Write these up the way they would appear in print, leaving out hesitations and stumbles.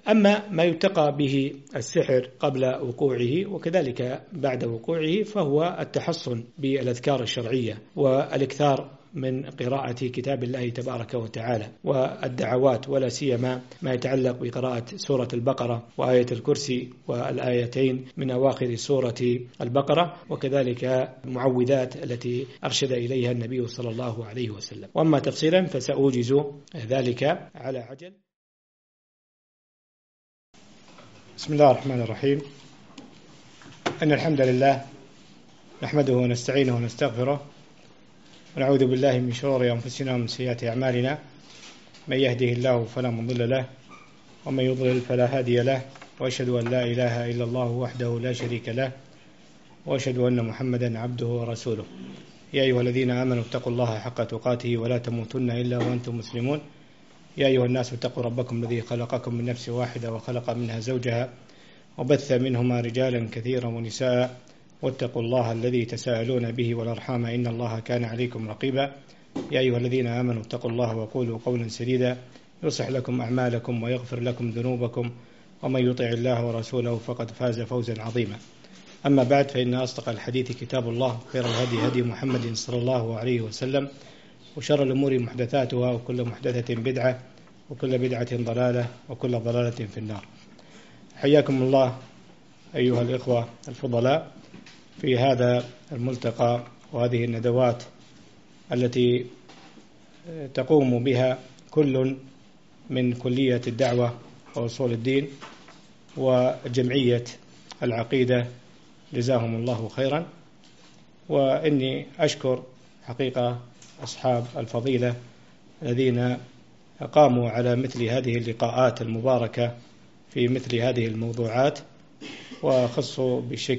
أما ما يتقى به السحر قبل وقوعه وكذلك بعد وقوعه فهو التحصن بالأذكار الشرعية والإكثار من قراءة كتاب الله تبارك وتعالى والدعوات، ولا سيما ما يتعلق بقراءة سورة البقرة وآية الكرسي والآيتين من أواخر سورة البقرة، وكذلك المعوذات التي أرشد إليها النبي صلى الله عليه وسلم. وأما تفصيلا فسأوجز ذلك على عجل. بسم الله الرحمن الرحيم. إن الحمد لله نحمده ونستعينه ونستغفره ونعوذ بالله من شرور أنفسنا ومن سيئات أعمالنا، من يهده الله فلا مضل له ومن يضلل فلا هادي له، وأشهد أن لا إله إلا الله وحده لا شريك له، وأشهد أن محمدا عبده ورسوله. يا أيها الذين آمنوا اتقوا الله حق تقاته ولا تموتن إلا وأنتم مسلمون. يا أيها الناس اتقوا ربكم الذي خلقكم من نفس واحدة وخلق منها زوجها وبث منهما رجالا كثيرا ونساء، واتقوا الله الذي تساءلون به والأرحام إن الله كان عليكم رقيبا. يا أيها الذين آمنوا اتقوا الله وقولوا قولا سديدا يصلح لكم أعمالكم ويغفر لكم ذنوبكم، ومن يطع الله ورسوله فقد فاز فوزا عظيما. أما بعد، فإن أصدق الحديث كتاب الله، خير الهدي هدي محمد صلى الله عليه وسلم، وشر الأمور محدثاتها، وكل محدثة بدعة، وكل بدعة ضلالة، وكل ضلالة في النار. حياكم الله أيها الإخوة الفضلاء في هذا الملتقى وهذه الندوات التي تقوم بها كل من كلية الدعوة وأصول الدين وجمعية العقيدة، جزاهم الله خيرا. وإني أشكر حقيقة أصحاب الفضيلة الذين قاموا على مثل هذه اللقاءات المباركة في مثل هذه الموضوعات، وخصوا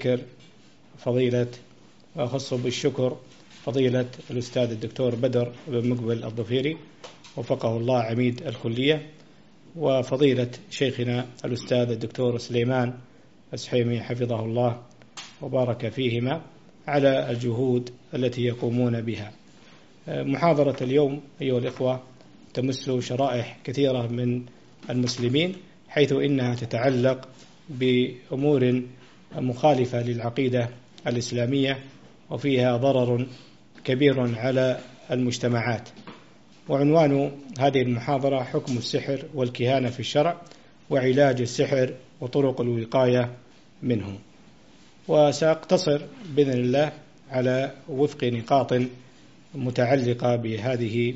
بالشكر فضيلة الأستاذ الدكتور بدر بن مقبل الضفيري وفقه الله عميد الكلية، وفضيلة شيخنا الأستاذ الدكتور سليمان السحيمي حفظه الله وبارك فيهما على الجهود التي يقومون بها. محاضرة اليوم أيها الإخوة تمس شرائح كثيرة من المسلمين، حيث إنها تتعلق بأمور مخالفة للعقيدة الإسلامية وفيها ضرر كبير على المجتمعات. وعنوان هذه المحاضرة حكم السحر والكهانة في الشرع وعلاج السحر وطرق الوقاية منه. وسأقتصر بإذن الله على وفق نقاط متعلقة بهذه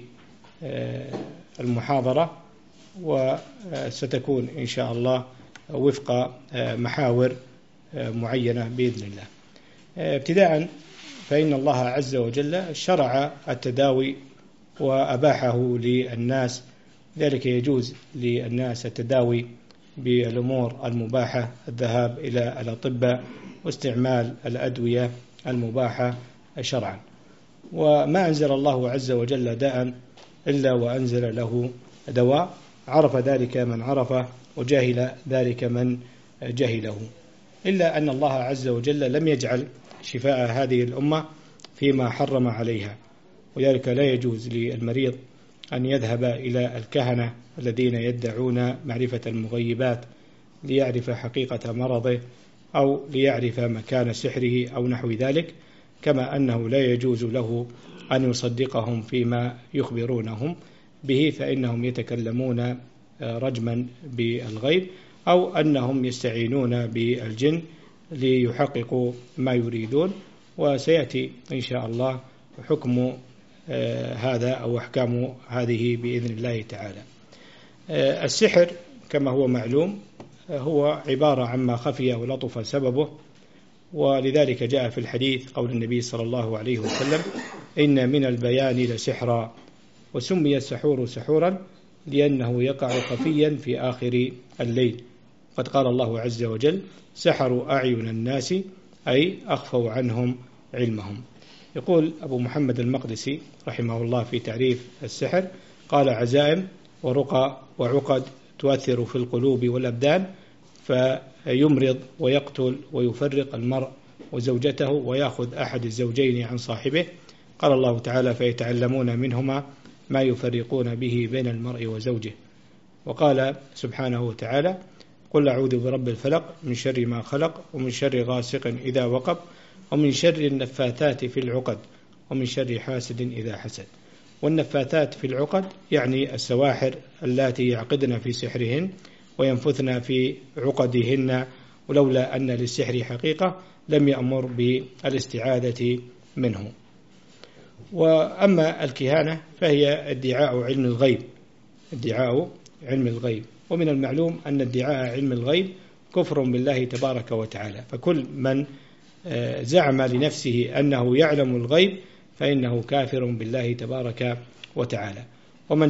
المحاضرة، وستكون إن شاء الله وفق محاور معينة بإذن الله. ابتداء، فإن الله عز وجل شرع التداوي وأباحه للناس، ذلك يجوز للناس التداوي بالأمور المباحة، الذهاب إلى الأطباء واستعمال الأدوية المباحة شرعا. وما أنزل الله عز وجل داء إلا وأنزل له دواء، عرف ذلك من عرفه وجهل ذلك من جهله، إلا أن الله عز وجل لم يجعل شفاء هذه الأمة فيما حرم عليها، وذلك لا يجوز للمريض أن يذهب إلى الكهنة الذين يدعون معرفة المغيبات ليعرف حقيقة مرضه أو ليعرف مكان سحره أو نحو ذلك، كما أنه لا يجوز له أن يصدقهم فيما يخبرونهم به، فإنهم يتكلمون رجما بالغيب، أو أنهم يستعينون بالجن ليحققوا ما يريدون. وسيأتي إن شاء الله حكم هذا أو أحكام هذه بإذن الله تعالى. السحر كما هو معلوم هو عبارة عما خفي ولطف سببه، ولذلك جاء في الحديث قول النبي صلى الله عليه وسلم: إن من البيان لسحرا، وسمي السحور سحورا لأنه يقع خفيا في آخر الليل. قد قال الله عز وجل: سحروا أعين الناس، أي أخفوا عنهم علمهم. يقول أبو محمد المقدسي رحمه الله في تعريف السحر، قال: عزائم ورقى وعقد تؤثر في القلوب والأبدان، فيمرض ويقتل ويفرق المرء وزوجته ويأخذ أحد الزوجين عن صاحبه. قال الله تعالى: فيتعلمون منهما ما يفرقون به بين المرء وزوجه. وقال سبحانه وتعالى: قل أعوذ برب الفلق من شر ما خلق ومن شر غاسق إذا وقب ومن شر النفاثات في العقد ومن شر حاسد إذا حسد. والنفاثات في العقد يعني السواحر اللاتي يعقدن في سحرهن وينفثن في عقدهن، ولولا أن للسحر حقيقة لم يأمر بالاستعاذة منه. وأما الكهانة فهي ادعاء علم الغيب، ومن المعلوم أن ادعاء علم الغيب كفر بالله تبارك وتعالى، فكل من زعم لنفسه أنه يعلم الغيب فإنه كافر بالله تبارك وتعالى. ومن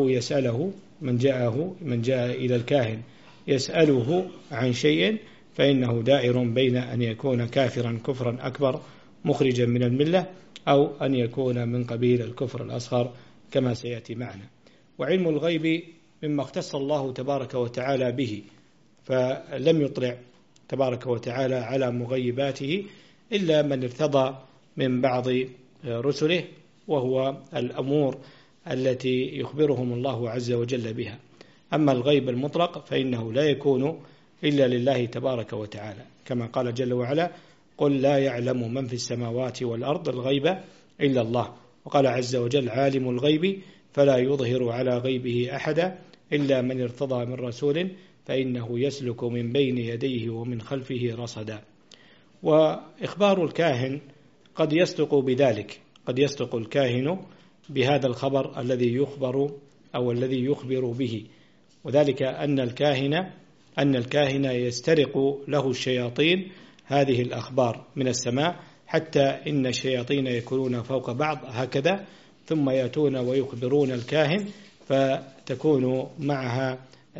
جاء إلى الكاهن يسأله عن شيء فإنه دائر بين أن يكون كافرا كفرا أكبر مخرجا من الملة أو أن يكون من قبيل الكفر الأصغر كما سيأتي معنا. وعلم الغيب مما اختص الله تبارك وتعالى به، فلم يطلع تبارك وتعالى على مغيباته إلا من ارتضى من بعض رسله، وهو الأمور التي يخبرهم الله عز وجل بها. أما الغيب المطلق فإنه لا يكون إلا لله تبارك وتعالى، كما قال جل وعلا: قل لا يعلم من في السماوات والأرض الغيب إلا الله. وقال عز وجل: عالم الغيب فلا يظهر على غيبه أحدا إلا من ارتضى من رسول فإنه يسلك من بين يديه ومن خلفه رصدا. وإخبار الكاهن قد يصدق بذلك، قد يصدق الكاهن بهذا الخبر الذي يخبر أو الذي يخبر به، وذلك أن الكاهن يسترق له الشياطين هذه الأخبار من السماء، حتى إن الشياطين يكونون فوق بعض هكذا، ثم يأتون ويخبرون الكاهن فتكون معها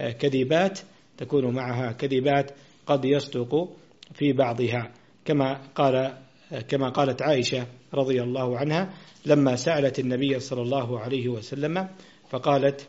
كذبات قد يصدق في بعضها، كما قالت عائشة رضي الله عنها لما سألت النبي صلى الله عليه وسلم فقالت: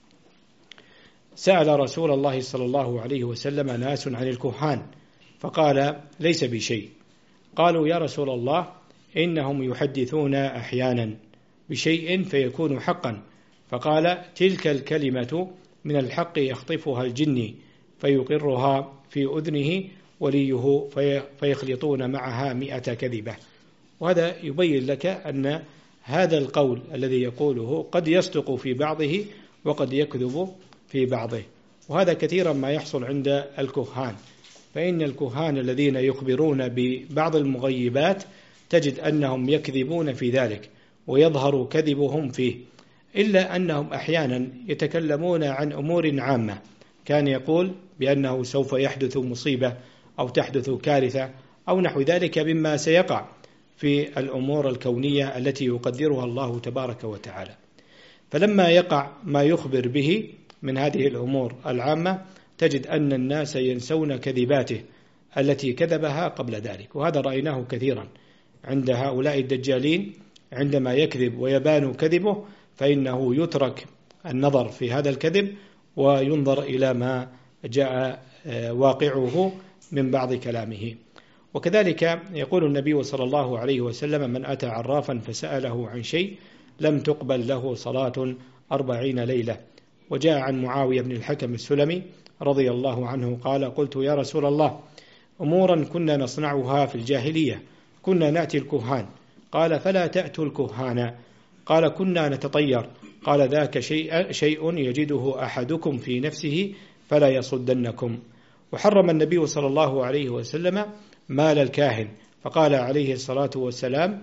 سأل رسول الله صلى الله عليه وسلم ناس عن الكهان فقال: ليس بشيء. قالوا: يا رسول الله إنهم يحدثون أحيانا بشيء فيكون حقا. فقال: تلك الكلمة من الحق يخطفها الجني فيقرها في أذنه وليه فيخلطون معها 100 كذبة. وهذا يبين لك أن هذا القول الذي يقوله قد يصدق في بعضه وقد يكذب في بعضه، وهذا كثيرا ما يحصل عند الكهان. فإن الكهان الذين يخبرون ببعض المغيبات تجد أنهم يكذبون في ذلك ويظهر كذبهم فيه، إلا أنهم أحيانا يتكلمون عن أمور عامة، كان يقول بأنه سوف يحدث مصيبة أو تحدث كارثة أو نحو ذلك مما سيقع في الأمور الكونية التي يقدرها الله تبارك وتعالى. فلما يقع ما يخبر به من هذه الأمور العامة تجد أن الناس ينسون كذباته التي كذبها قبل ذلك، وهذا رأيناه كثيرا عند هؤلاء الدجالين. عندما يكذب ويبان كذبه فإنه يترك النظر في هذا الكذب وينظر إلى ما جاء واقعه من بعض كلامه. وكذلك يقول النبي صلى الله عليه وسلم: من أتى عرافا فسأله عن شيء لم تقبل له صلاة 40 ليلة. وجاء عن معاوية بن الحكم السلمي رضي الله عنه قال: قلت يا رسول الله أمورا كنا نصنعها في الجاهلية، كنا نأتي الكهان. قال: فلا تأتوا الكهان. قال: كنا نتطير. قال: ذاك شيء يجده أحدكم في نفسه فلا يصدنكم. وحرم النبي صلى الله عليه وسلم مال الكاهن، فقال عليه الصلاة والسلام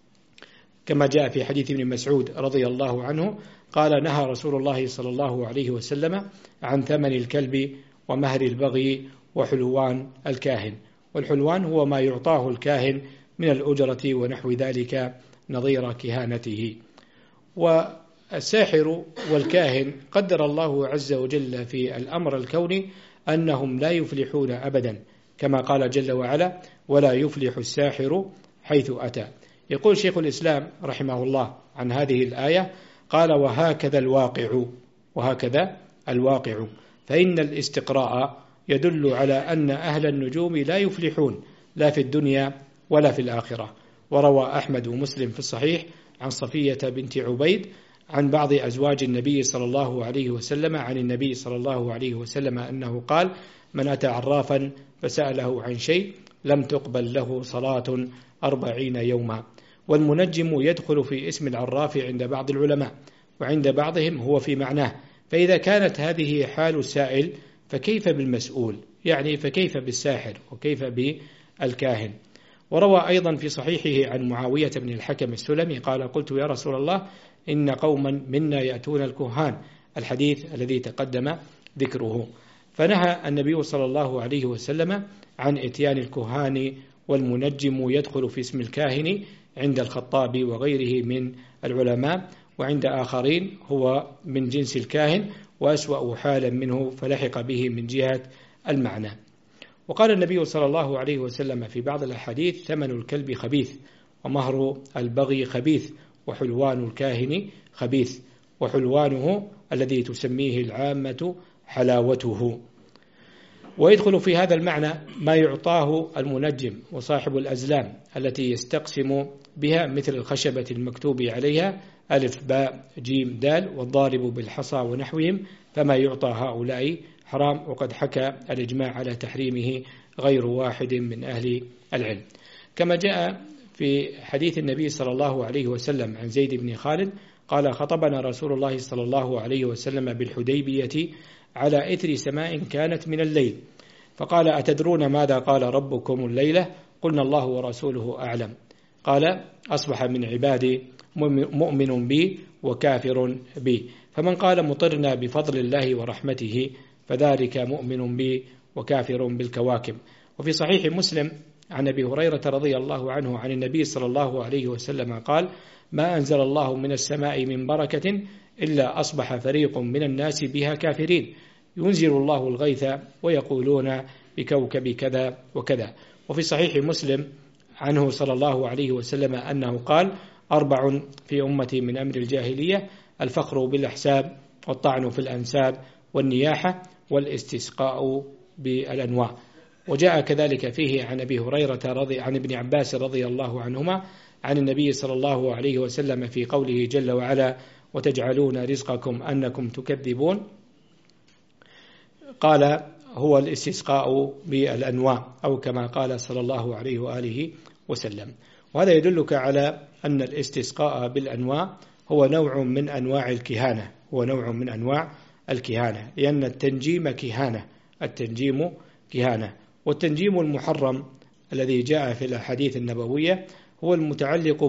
كما جاء في حديث ابن مسعود رضي الله عنه قال: نهى رسول الله صلى الله عليه وسلم عن ثمن الكلب ومهر البغي وحلوان الكاهن. والحلوان هو ما يعطاه الكاهن من الأجرة ونحو ذلك نظير كهانته. والساحر والكاهن قدر الله عز وجل في الأمر الكوني أنهم لا يفلحون أبدا، كما قال جل وعلا: ولا يفلح الساحر حيث أتى. يقول شيخ الإسلام رحمه الله عن هذه الآية قال: وهكذا الواقع، فإن الاستقراء يدل على أن أهل النجوم لا يفلحون لا في الدنيا ولا في الآخرة. وروى أحمد ومسلم في الصحيح عن صفية بنت عبيد عن بعض أزواج النبي صلى الله عليه وسلم عن النبي صلى الله عليه وسلم أنه قال: من أتى عرافا فسأله عن شيء لم تقبل له صلاة 40 يوما. والمنجم يدخل في اسم العراف عند بعض العلماء، وعند بعضهم هو في معناه. فإذا كانت هذه حال السائل فكيف بالمسؤول؟ يعني فكيف بالساحر وكيف بالكاهن؟ وروى أيضا في صحيحه عن معاوية بن الحكم السلمي قال: قلت يا رسول الله إن قوما منا يأتون الكهان، الحديث الذي تقدم ذكره. فنهى النبي صلى الله عليه وسلم عن إتيان الكهان، والمنجم يدخل في اسم الكاهن عند الخطابي وغيره من العلماء، وعند آخرين هو من جنس الكاهن وأسوأ حالا منه فلحق به من جهة المعنى. وقال النبي صلى الله عليه وسلم في بعض الأحاديث: ثمن الكلب خبيث، ومهر البغي خبيث، وحلوان الكاهن خبيث، وحلوانه الذي تسميه العامة حلاوته. ويدخل في هذا المعنى ما يعطاه المنجم وصاحب الأزلام التي يستقسم بها، مثل الخشبة المكتوب عليها ألف باء جيم دال والضارب بالحصى ونحوهم، فما يعطى هؤلاء حرام، وقد حكى الإجماع على تحريمه غير واحد من أهل العلم. كما جاء في حديث النبي صلى الله عليه وسلم عن زيد بن خالد قال: خطبنا رسول الله صلى الله عليه وسلم بالحديبية على إثر سماء كانت من الليل، فقال: أتدرون ماذا قال ربكم الليلة؟ قلنا: الله ورسوله أعلم. قال: أصبح من عبادي مؤمن بي وكافر بي، فمن قال مطرنا بفضل الله ورحمته فذلك مؤمن بي وكافر بالكواكب. وفي صحيح مسلم عن أبي هريرة رضي الله عنه عن النبي صلى الله عليه وسلم قال: ما أنزل الله من السماء من بركة إلا أصبح فريق من الناس بها كافرين، ينزل الله الغيث ويقولون بكوكب كذا وكذا. وفي صحيح مسلم عنه صلى الله عليه وسلم أنه قال: 4 في أمتي من أمر الجاهلية: الفخر بالأحساب، والطعن في الأنساب، والنياحة، والاستسقاء بالأنواع. وجاء كذلك فيه عن أبي هريرة عن ابن عباس رضي الله عنهما عن النبي صلى الله عليه وسلم في قوله جل وعلا: وتجعلون رزقكم أنكم تكذبون، قال: هو الاستسقاء بالأنواع، أو كما قال صلى الله عليه وآله وسلم. وهذا يدلك على أن الاستسقاء بالأنواع هو نوع من أنواع الكهانة، لأن التنجيم كهانة. والتنجيم المحرم الذي جاء في الأحاديث النبوية هو المتعلق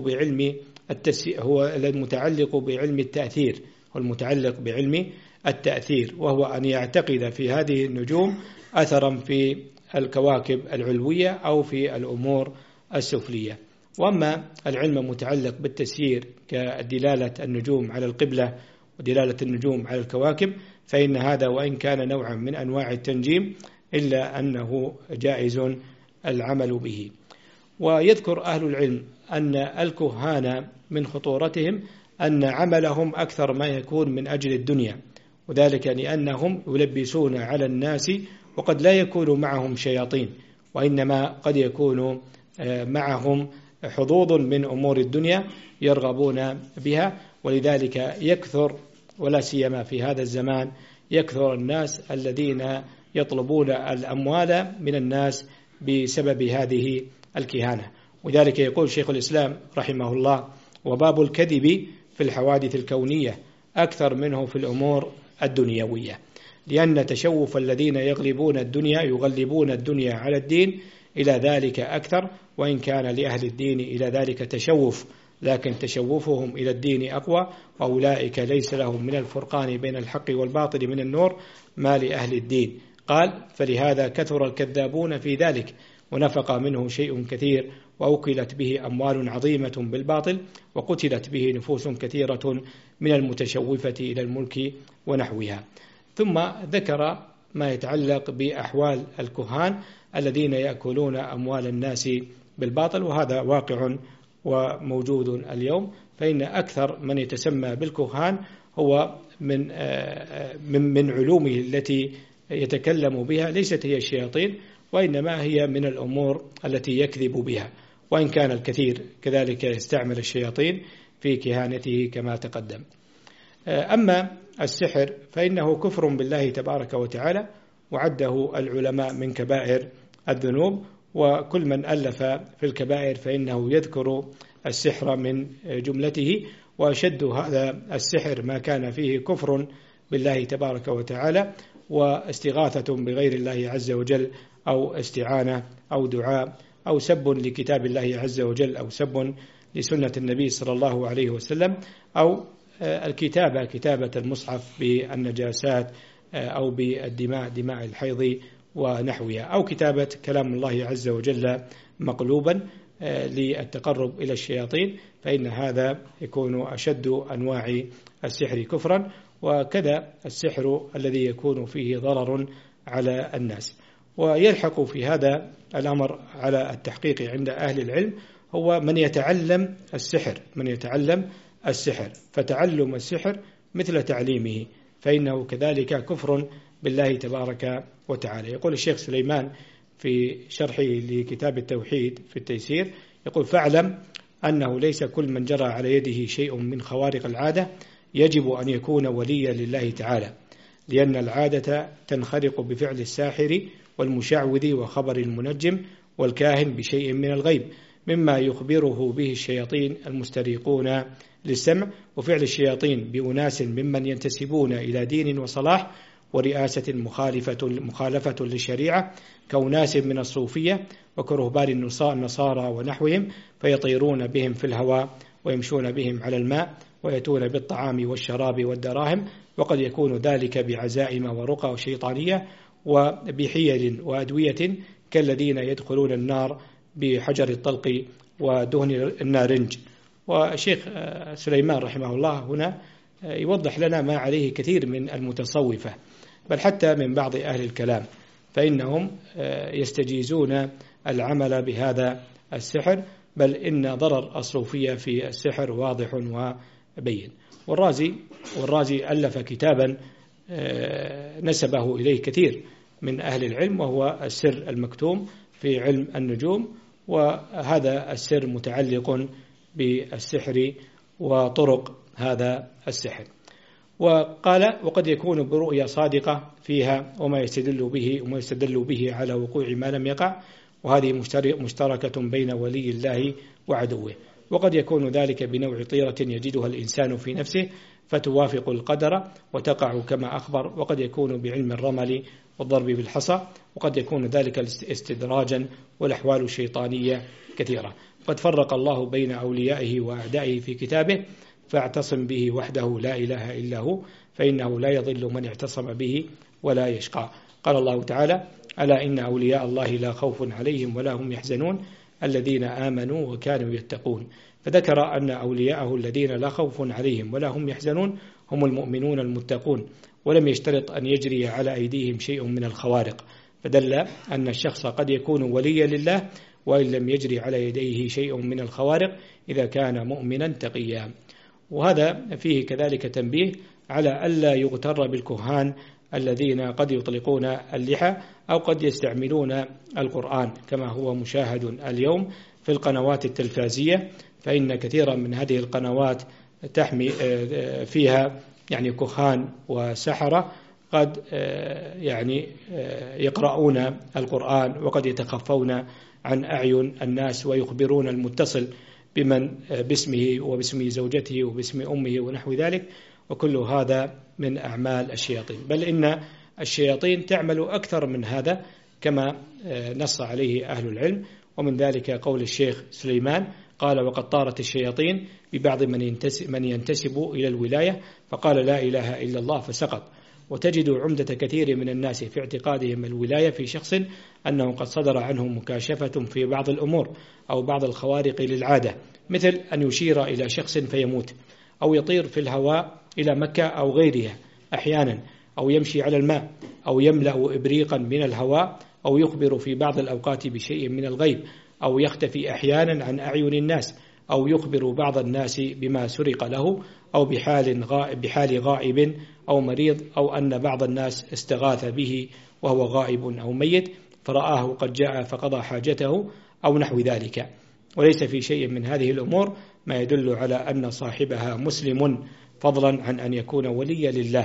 بعلم التأثير، وهو أن يعتقد في هذه النجوم أثرا في الكواكب العلوية أو في الأمور السفلية. وأما العلم متعلق بالتسيير كدلالة النجوم على القبلة ودلالة النجوم على الكواكب، فإن هذا وإن كان نوعا من أنواع التنجيم إلا أنه جائز العمل به. ويذكر أهل العلم أن الكهان من خطورتهم أن عملهم أكثر ما يكون من أجل الدنيا، وذلك لأنهم يلبسون على الناس، وقد لا يكون معهم شياطين، وإنما قد يكون معهم حظوظ من أمور الدنيا يرغبون بها. ولذلك يكثر، ولا سيما في هذا الزمان، يكثر الناس الذين يطلبون الأموال من الناس بسبب هذه الكهانة. وذلك يقول شيخ الإسلام رحمه الله: وباب الكذب في الحوادث الكونية أكثر منه في الأمور الدنيوية، لأن تشوف الذين يغلبون الدنيا على الدين إلى ذلك أكثر، وإن كان لأهل الدين إلى ذلك تشوف، لكن تشوفهم إلى الدين أقوى، وأولئك ليس لهم من الفرقان بين الحق والباطل من النور ما لأهل الدين. قال: فلهذا كثر الكذابون في ذلك، ونفق منه شيء كثير، وأوكلت به أموال عظيمة بالباطل، وقتلت به نفوس كثيرة من المتشوفة إلى الملك ونحوها. ثم ذكر ما يتعلق بأحوال الكهان الذين يأكلون أموال الناس بالباطل، وهذا واقع وموجود اليوم. فإن أكثر من يتسمى بالكهان هو من علومه التي يتكلم بها ليست هي الشياطين، وإنما هي من الأمور التي يكذب بها، وإن كان الكثير كذلك يستعمل الشياطين في كهانته كما تقدم. أما السحر فإنه كفر بالله تبارك وتعالى، وعده العلماء من كبائر الذنوب، وكل من ألف في الكبائر فإنه يذكر السحر من جملته، وأشد هذا السحر ما كان فيه كفر بالله تبارك وتعالى واستغاثة بغير الله عز وجل، أو استعانة أو دعاء أو سب لكتاب الله عز وجل، أو سب لسنة النبي صلى الله عليه وسلم، أو كتابة المصحف بالنجاسات أو بالدماء، دماء الحيض ونحوها، أو كتابة كلام الله عز وجل مقلوبا للتقرب إلى الشياطين، فإن هذا يكون أشد أنواع السحر كفرا. وكذا السحر الذي يكون فيه ضرر على الناس. ويلحق في هذا الأمر على التحقيق عند أهل العلم هو من يتعلم السحر، فتعلم السحر مثل تعليمه فإنه كذلك كفر بالله تبارك وتعالى. يقول الشيخ سليمان في شرحه لكتاب التوحيد في التيسير، يقول: فاعلم أنه ليس كل من جرى على يده شيء من خوارق العادة يجب أن يكون وليا لله تعالى، لأن العادة تنخرق بفعل الساحر والمشعوذ وخبر المنجم والكاهن بشيء من الغيب مما يخبره به الشياطين المستريقون للسمع، وفعل الشياطين بأناس ممن ينتسبون إلى دين وصلاح ورئاسة مخالفة للشريعة، كأناس من الصوفية وكرهبان النصارى ونحوهم، فيطيرون بهم في الهواء ويمشون بهم على الماء ويأتون بالطعام والشراب والدراهم، وقد يكون ذلك بعزائم ورقى شيطانية وبحيل وأدوية كالذين يدخلون النار بحجر الطلق ودهن النارنج. والشيخ سليمان رحمه الله هنا يوضح لنا ما عليه كثير من المتصوفة، بل حتى من بعض أهل الكلام، فإنهم يستجيزون العمل بهذا السحر، بل إن ضرر الصوفية في السحر واضح وبين. والرازي ألف كتابا نسبه إليه كثير من أهل العلم، وهو السر المكتوم في علم النجوم، وهذا السر متعلق بالسحر وطرق هذا السحر. وقال: وقد يكون برؤيا صادقة فيها وما يستدل به على وقوع ما لم يقع، وهذه مشتركة بين ولي الله وعدوه. وقد يكون ذلك بنوع طيرة يجدها الإنسان في نفسه فتوافق القدر وتقع كما أخبر، وقد يكون بعلم الرمل والضرب بالحصى، وقد يكون ذلك استدراجا والأحوال الشيطانية كثيرة. قد فرق الله بين أوليائه وأعدائه في كتابه، فاعتصم به وحده لا إله إلا هو، فإنه لا يضل من اعتصم به ولا يشقى. قال الله تعالى: ألا إن أولياء الله لا خوف عليهم ولا هم يحزنون الذين آمنوا وكانوا يتقون. فذكر أن أولياءه الذين لا خوف عليهم ولا هم يحزنون هم المؤمنون المتقون، ولم يشترط أن يجري على أيديهم شيء من الخوارق، فدل أن الشخص قد يكون وليا لله وإن لم يجري على يديه شيء من الخوارق إذا كان مؤمنا تقيا. وهذا فيه كذلك تنبيه على ألا يغتر بالكهان الذين قد يطلقون اللحى أو قد يستعملون القرآن كما هو مشاهد اليوم في القنوات التلفازية، فإن كثيرا من هذه القنوات تحمي فيها كهان وسحرة قد يقرؤون القرآن، وقد يتخفون عن أعين الناس ويخبرون المتصل باسمه وباسم زوجته وباسم أمه ونحو ذلك، وكل هذا من أعمال الشياطين. بل إن الشياطين تعمل أكثر من هذا كما نص عليه أهل العلم، ومن ذلك قول الشيخ سليمان قال: وقد طارت الشياطين ببعض من ينتسب إلى الولاية فقال لا إله إلا الله فسقط. وتجد عمدة كثير من الناس في اعتقادهم الولاية في شخص أنه قد صدر عنه مكاشفة في بعض الأمور أو بعض الخوارق للعادة، مثل أن يشير إلى شخص فيموت، أو يطير في الهواء إلى مكة أو غيرها أحيانا، أو يمشي على الماء، أو يملأ إبريقا من الهواء، أو يخبر في بعض الأوقات بشيء من الغيب، أو يختفي أحيانا عن أعين الناس، أو يخبر بعض الناس بما سرق له، أو بحال غائب أو مريض، أو أن بعض الناس استغاث به وهو غائب أو ميت فرآه قد جاء فقضى حاجته أو نحو ذلك. وليس في شيء من هذه الأمور ما يدل على أن صاحبها مسلم فضلا عن أن يكون وليا لله،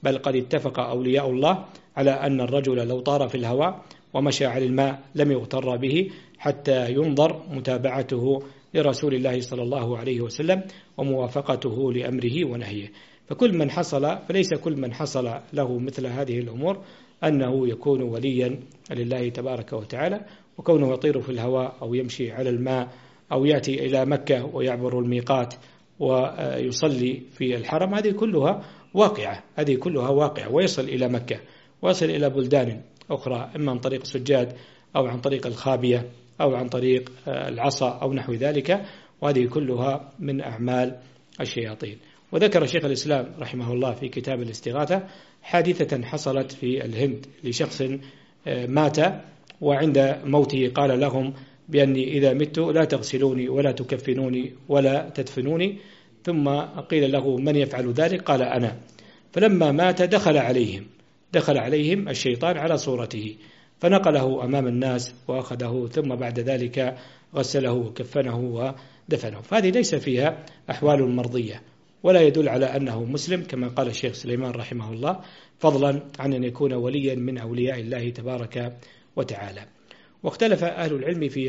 بل قد اتفق أولياء الله على أن الرجل لو طار في الهواء ومشى على الماء لم يغتر به حتى ينظر متابعته لرسول الله صلى الله عليه وسلم وموافقته لأمره ونهيه. فليس كل من حصل له مثل هذه الأمور أنه يكون وليا لله تبارك وتعالى، وكونه يطير في الهواء أو يمشي على الماء أو يأتي إلى مكة ويعبر الميقات ويصلي في الحرم، هذه كلها واقعة، ويصل إلى مكة ويصل إلى بلدان أخرى إما عن طريق السجاد أو عن طريق الخابية أو عن طريق العصا أو نحو ذلك، وهذه كلها من أعمال الشياطين. وذكر شيخ الإسلام رحمه الله في كتاب الاستغاثة حادثة حصلت في الهند لشخص مات، وعند موته قال لهم بأني إذا مت لا تغسلوني ولا تكفنوني ولا تدفنوني، ثم قيل له من يفعل ذلك؟ قال أنا. فلما مات دخل عليهم الشيطان على صورته فنقله أمام الناس وأخذه، ثم بعد ذلك غسله وكفنه ودفنه. فهذه ليس فيها أحوال مرضية ولا يدل على أنه مسلم كما قال الشيخ سليمان رحمه الله، فضلا عن أن يكون وليا من أولياء الله تبارك وتعالى. واختلف أهل العلم في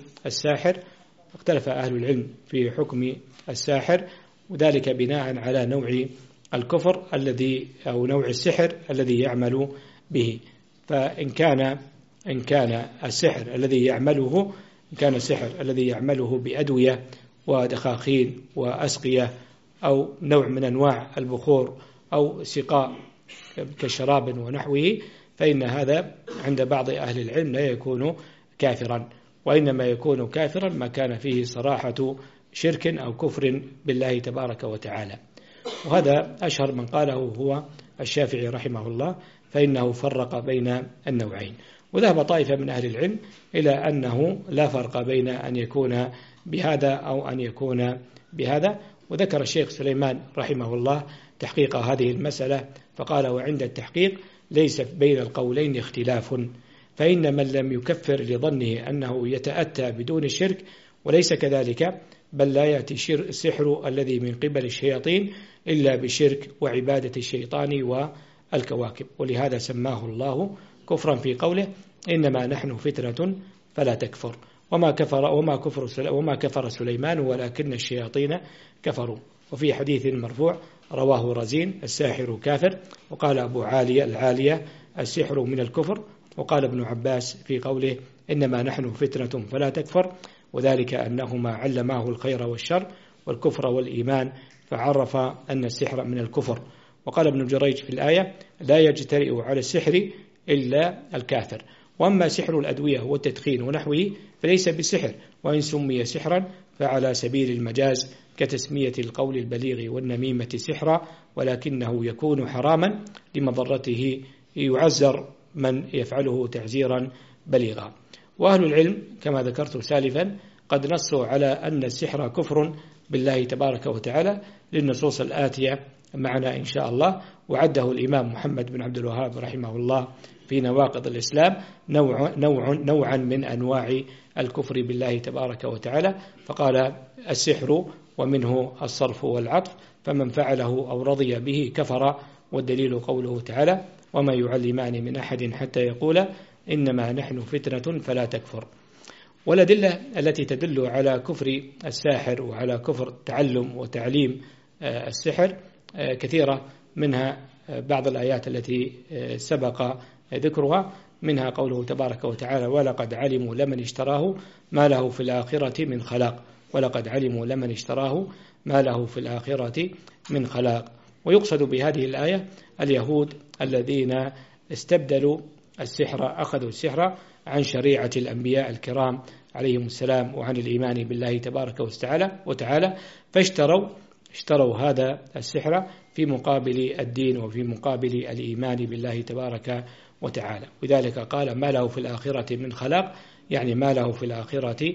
حكم الساحر، وذلك بناء على نوع الكفر أو نوع السحر الذي يعمل به. فإن كان السحر الذي يعمله بأدوية ودخاخين وأسقية أو نوع من أنواع البخور أو سقاء كشراب ونحوه، فإن هذا عند بعض أهل العلم لا يكون كافرا، وإنما يكون كافرا ما كان فيه صراحة شرك أو كفر بالله تبارك وتعالى. وهذا أشهر من قاله هو الشافعي رحمه الله، فإنه فرق بين النوعين. وذهب طائفة من أهل العلم إلى أنه لا فرق بين أن يكون بهذا أو أن يكون بهذا. وذكر الشيخ سليمان رحمه الله تحقيق هذه المسألة فقال: وعند التحقيق ليس بين القولين اختلاف، فإن من لم يكفر لظنه أنه يتأتى بدون الشرك وليس كذلك، بل لا يأتي السحر الذي من قبل الشياطين إلا بشرك وعبادة الشيطان والكواكب. ولهذا سماه الله كفرا في قوله: إنما نحن فتنة فلا تكفر، وما كفر سليمان ولكن الشياطين كفروا. وفي حديث مرفوع رواه رزين: الساحر كافر. وقال أبو العالية: السحر من الكفر. وقال ابن عباس في قوله: إنما نحن فتنة فلا تكفر، وذلك أنهما علماه الخير والشر والكفر والإيمان، فعرف أن السحر من الكفر. وقال ابن جريج في الآية: لا يجترئ على السحر إلا الكافر. وأما سحر الأدوية والتدخين ونحوه فليس بالسحر، وإن سمي سحرا فعلى سبيل المجاز كتسمية القول البليغ والنميمة سحرا، ولكنه يكون حراما لمضرته، يعزر من يفعله تعزيرا بليغا. وأهل العلم كما ذكرت سالفا قد نصوا على أن السحر كفر بالله تبارك وتعالى للنصوص الآتية معنا إن شاء الله. وعده الإمام محمد بن عبد الوهاب رحمه الله في نواقض الإسلام نوعا من أنواع الكفر بالله تبارك وتعالى، فقال: السحر ومنه الصرف والعطف، فمن فعله أو رضي به كفر. والدليل قوله تعالى: وما يعلمان من أحد حتى يقولا إنما نحن فتنة فلا تكفر. والأدلة التي تدل على كفر الساحر وعلى كفر تعلم وتعليم السحر كثيرة، منها بعض الآيات التي سبق ذكرها، منها قوله تبارك وتعالى: ولقد علموا لمن اشتراه ما له في الآخرة من خلاق. ولقد علموا لمن اشتراه ما له في الآخرة من خلاق. ويقصد بهذه الآية اليهود الذين استبدلوا السحر، أخذوا السحر عن شريعة الأنبياء الكرام عليهم السلام وعن الإيمان بالله تبارك وتعالى، فاشتروا هذا السحر في مقابل الدين وفي مقابل الإيمان بالله تبارك وتعالى. وذلك قال: ما له في الآخرة من خلاق، يعني ما له في الآخرة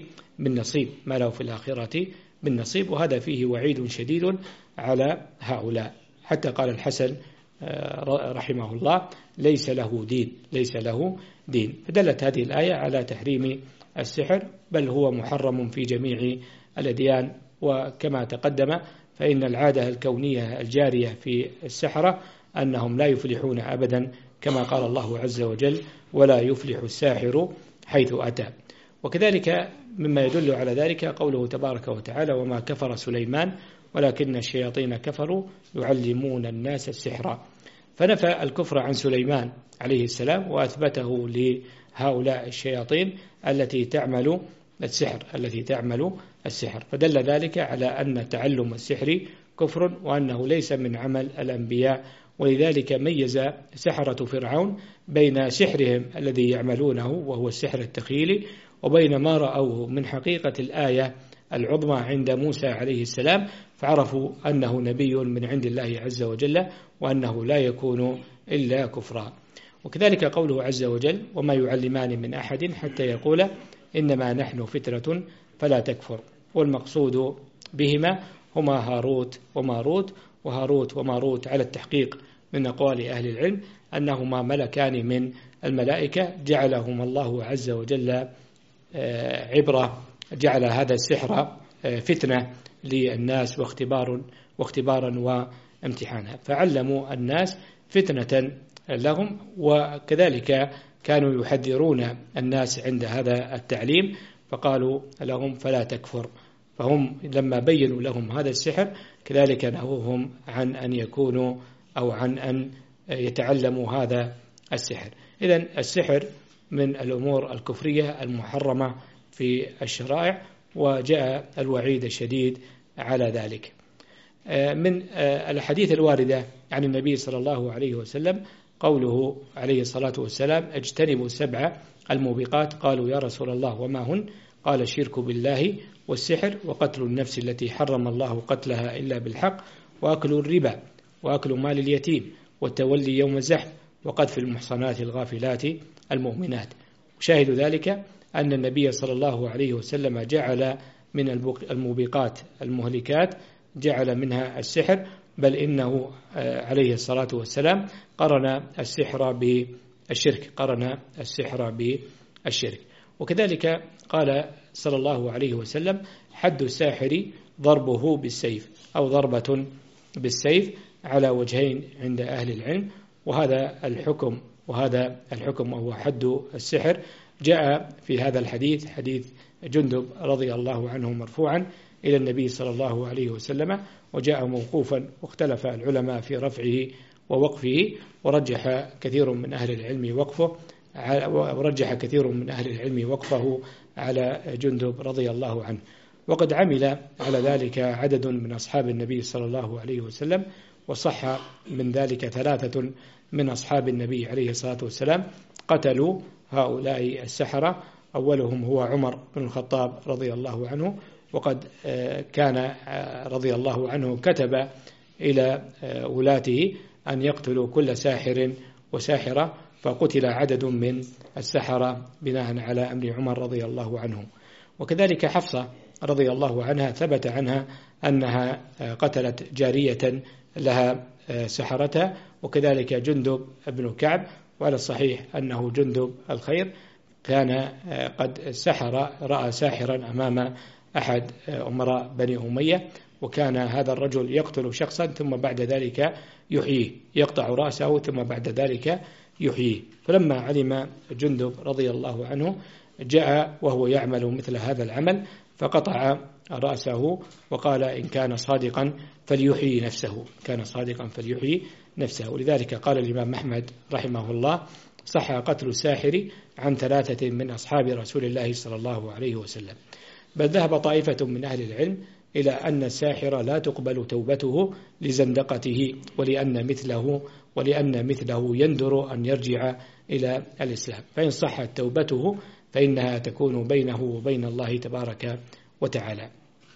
من نصيب، وهذا فيه وعيد شديد على هؤلاء. حتى قال الحسن رحمه الله: ليس له دين. فدلت هذه الآية على تحريم السحر، بل هو محرم في جميع الأديان. وكما تقدم فإن العادة الكونية الجارية في السحرة أنهم لا يفلحون أبدا، كما قال الله عز وجل: ولا يفلح الساحر حيث أتى. وكذلك مما يدل على ذلك قوله تبارك وتعالى: وما كفر سليمان ولكن الشياطين كفروا يعلمون الناس السحر. فنفى الكفر عن سليمان عليه السلام وأثبته لهؤلاء الشياطين التي تعمل السحر، فدل ذلك على أن تعلم السحر كفر وأنه ليس من عمل الأنبياء. ولذلك ميز سحرة فرعون بين سحرهم الذي يعملونه وهو السحر التخيلي وبين ما رأوه من حقيقة الآية العظمى عند موسى عليه السلام، فعرفوا أنه نبي من عند الله عز وجل وأنه لا يكون إلا كفرا. وكذلك قوله عز وجل: وما يعلمان من أحد حتى يقول إنما نحن فترة فلا تكفر. والمقصود بهما هما هاروت وماروت، وهاروت وماروت على التحقيق من أقوال أهل العلم أنهما ملكان من الملائكة جعلهما الله عز وجل عبرة، جعل هذا السحر فتنة للناس واختبارا وامتحانا، فعلموا الناس فتنة لهم، وكذلك كانوا يحذرون الناس عند هذا التعليم فقالوا لهم فلا تكفر. فهم لما بينوا لهم هذا السحر كذلك نهوهم عن أن يكونوا أو عن أن يتعلموا هذا السحر. إذن السحر من الأمور الكفرية المحرمة في الشرائع، وجاء الوعيد الشديد على ذلك. من الحديث الواردة عن النبي صلى الله عليه وسلم قوله عليه الصلاة والسلام: اجتنبوا 7 الموبقات. قالوا: يا رسول الله وما هن؟ قال: الشرك بالله والسحر وقتل النفس التي حرم الله قتلها إلا بالحق وأكل الربا وأكل مال اليتيم والتولي يوم الزحف وقذف المحصنات الغافلات المؤمنات. شاهد ذلك أن النبي صلى الله عليه وسلم جعل من الموبقات المهلكات جعل منها السحر، بل إنه عليه الصلاة والسلام قرن السحر بالشرك. وكذلك قال صلى الله عليه وسلم: حد الساحر ضربه بالسيف أو ضربة بالسيف على وجهين عند أهل العلم. وهذا الحكم وهو حد السحر جاء في هذا الحديث، حديث جندب رضي الله عنه مرفوعا إلى النبي صلى الله عليه وسلم، وجاء موقوفا واختلف العلماء في رفعه ووقفه، ورجح كثير من أهل العلم وقفه على جندب رضي الله عنه. وقد عمل على ذلك عدد من أصحاب النبي صلى الله عليه وسلم، وصح من ذلك 3 من أصحاب النبي عليه الصلاة والسلام قتلوا هؤلاء السحرة. أولهم هو عمر بن الخطاب رضي الله عنه، وقد كان رضي الله عنه كتب إلى ولاته أن يقتلوا كل ساحر وساحرة، فقتل عدد من السحرة بناء على أمر عمر رضي الله عنه. وكذلك حفصة رضي الله عنها ثبت عنها أنها قتلت جارية لها سحرتها، وكذلك جندب بن كعب. وعلى الصحيح أنه جندب الخير كان قد رأى ساحرا أمام أحد أمراء بني أمية، وكان هذا الرجل يقتل شخصا ثم بعد ذلك يحييه، يقطع رأسه ثم بعد ذلك يحييه. فلما علم جندب رضي الله عنه جاء وهو يعمل مثل هذا العمل فقطع رأسه، وقال: إن كان صادقا فليحيي نفسه. ولذلك قال الإمام أحمد رحمه الله: صح قتل الساحر عن 3 من أصحاب رسول الله صلى الله عليه وسلم. بل ذهب طائفة من أهل العلم إلى أن الساحر لا تقبل توبته لزندقته، ولأن مثله يندر أن يرجع إلى الإسلام، فإن صحت توبته فإنها تكون بينه وبين الله تبارك وتعالى.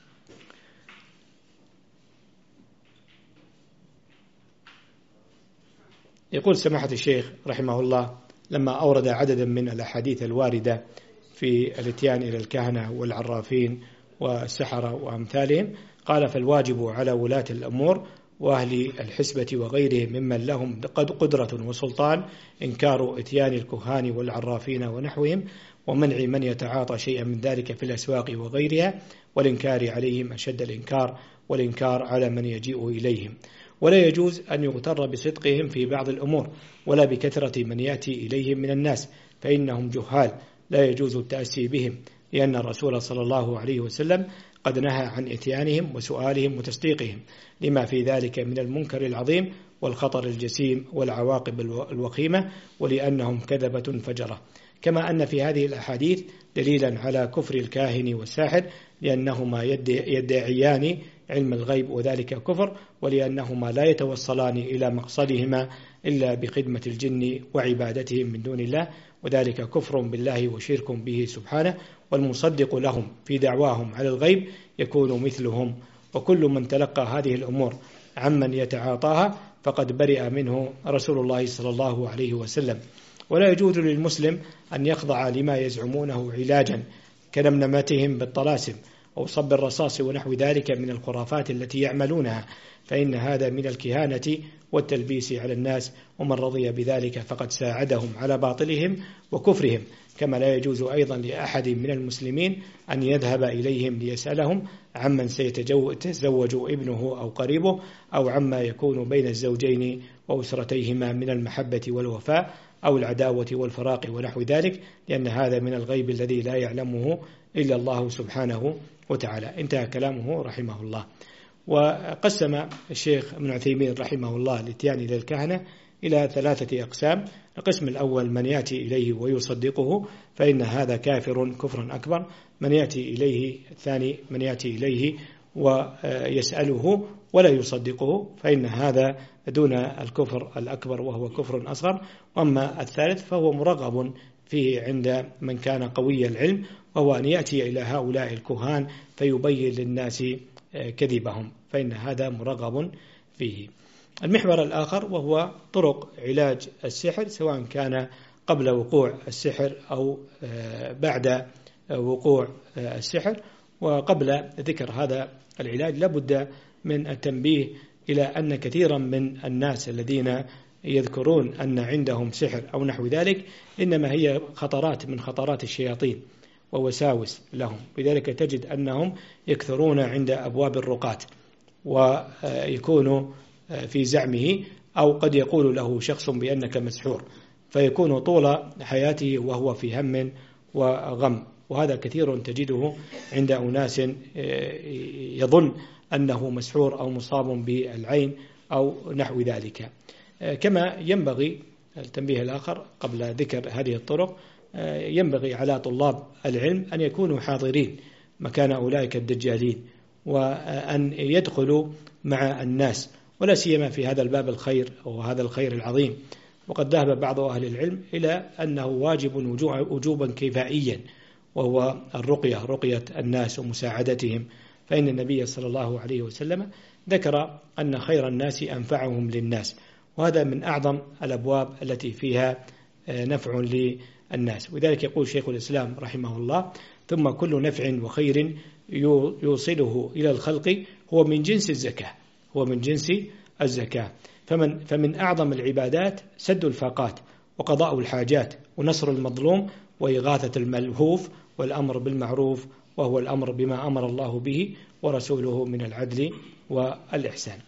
يقول سماحة الشيخ رحمه الله: لما أورد عددا من الأحاديث الواردة في الاتيان إلى الكهنة والعرافين والسحرة وأمثالهم، قال: فالواجب على ولاة الأمور وأهل الحسبة وغيرهم ممن لهم قدرة وسلطان إنكار إتيان الكهان والعرافين ونحوهم، ومنع من يتعاطى شيئا من ذلك في الأسواق وغيرها، والإنكار عليهم أشد الإنكار، والإنكار على من يجيء إليهم. ولا يجوز أن يغتر بصدقهم في بعض الأمور ولا بكثرة من يأتي إليهم من الناس، فإنهم جهال لا يجوز التأسي بهم، لأن الرسول صلى الله عليه وسلم قد نهى عن إتيانهم وسؤالهم وتصديقهم، لما في ذلك من المنكر العظيم والخطر الجسيم والعواقب الوخيمة، ولأنهم كذبة فجرة. كما أن في هذه الأحاديث دليلا على كفر الكاهن والساحر، لأنهما يدعيان علم الغيب وذلك كفر، ولأنهما لا يتوصلان إلى مقصدهما إلا بخدمة الجن وعبادتهم من دون الله، وذلك كفر بالله وشرك به سبحانه. والمصدق لهم في دعواهم على الغيب يكون مثلهم، وكل من تلقى هذه الأمور عمن يتعاطاها فقد برئ منه رسول الله صلى الله عليه وسلم. ولا يجوز للمسلم أن يخضع لما يزعمونه علاجا كنمنمتهم بالطلاسم أو صب الرصاص ونحو ذلك من الخرافات التي يعملونها، فإن هذا من الكهانة والتلبيس على الناس، ومن رضي بذلك فقد ساعدهم على باطلهم وكفرهم. كما لا يجوز أيضا لأحد من المسلمين أن يذهب إليهم ليسألهم عمن سيتزوج ابنه أو قريبه، أو عما يكون بين الزوجين وأسرتيهما من المحبة والوفاء أو العداوة والفراق ونحو ذلك، لأن هذا من الغيب الذي لا يعلمه إلا الله سبحانه وتعالى. انتهى كلامه رحمه الله. وقسم الشيخ ابن عثيمين رحمه الله الاتيان إلى الكهنة إلى 3 أقسام. القسم الأول من يأتي إليه ويصدقه، فإن هذا كافر كفرا أكبر. من يأتي إليه الثاني من يأتي إليه ويسأله ولا يصدقه، فإن هذا دون الكفر الأكبر وهو كفر أصغر. وأما الثالث فهو مرغب فيه عند من كان قوي العلم، وهو أن يأتي إلى هؤلاء الكهان فيبين للناس كذبهم، فإن هذا مرغب فيه. المحور الآخر وهو طرق علاج السحر، سواء كان قبل وقوع السحر أو بعد وقوع السحر. وقبل ذكر هذا العلاج لابد من التنبيه إلى أن كثيرا من الناس الذين يذكرون أن عندهم سحر أو نحو ذلك إنما هي خطرات من خطرات الشياطين ووساوس لهم، لذلك تجد أنهم يكثرون عند أبواب الرقاة، ويكون في زعمه أو قد يقول له شخص بأنك مسحور، فيكون طول حياته وهو في هم وغم. وهذا كثير تجده عند أناس يظن أنه مسحور أو مصاب بالعين أو نحو ذلك. كما ينبغي التنبيه الآخر قبل ذكر هذه الطرق، ينبغي على طلاب العلم أن يكونوا حاضرين مكان أولئك الدجالين، وأن يدخلوا مع الناس، ولا سيما في هذا الباب الخير أو هذا الخير العظيم. وقد ذهب بعض أهل العلم إلى أنه واجب وجوبا كفائيا، وهو رقية الناس ومساعدتهم، فإن النبي صلى الله عليه وسلم ذكر أن خير الناس أنفعهم للناس، وهذا من أعظم الأبواب التي فيها نفع للناس. وذلك يقول شيخ الإسلام رحمه الله: ثم كل نفع وخير يوصله إلى الخلق هو من جنس الزكاة، هو من جنس الزكاة. فمن أعظم العبادات سد الفاقات وقضاء الحاجات ونصر المظلوم وإغاثة الملهوف والأمر بالمعروف، وهو الأمر بما أمر الله به ورسوله من العدل والإحسان.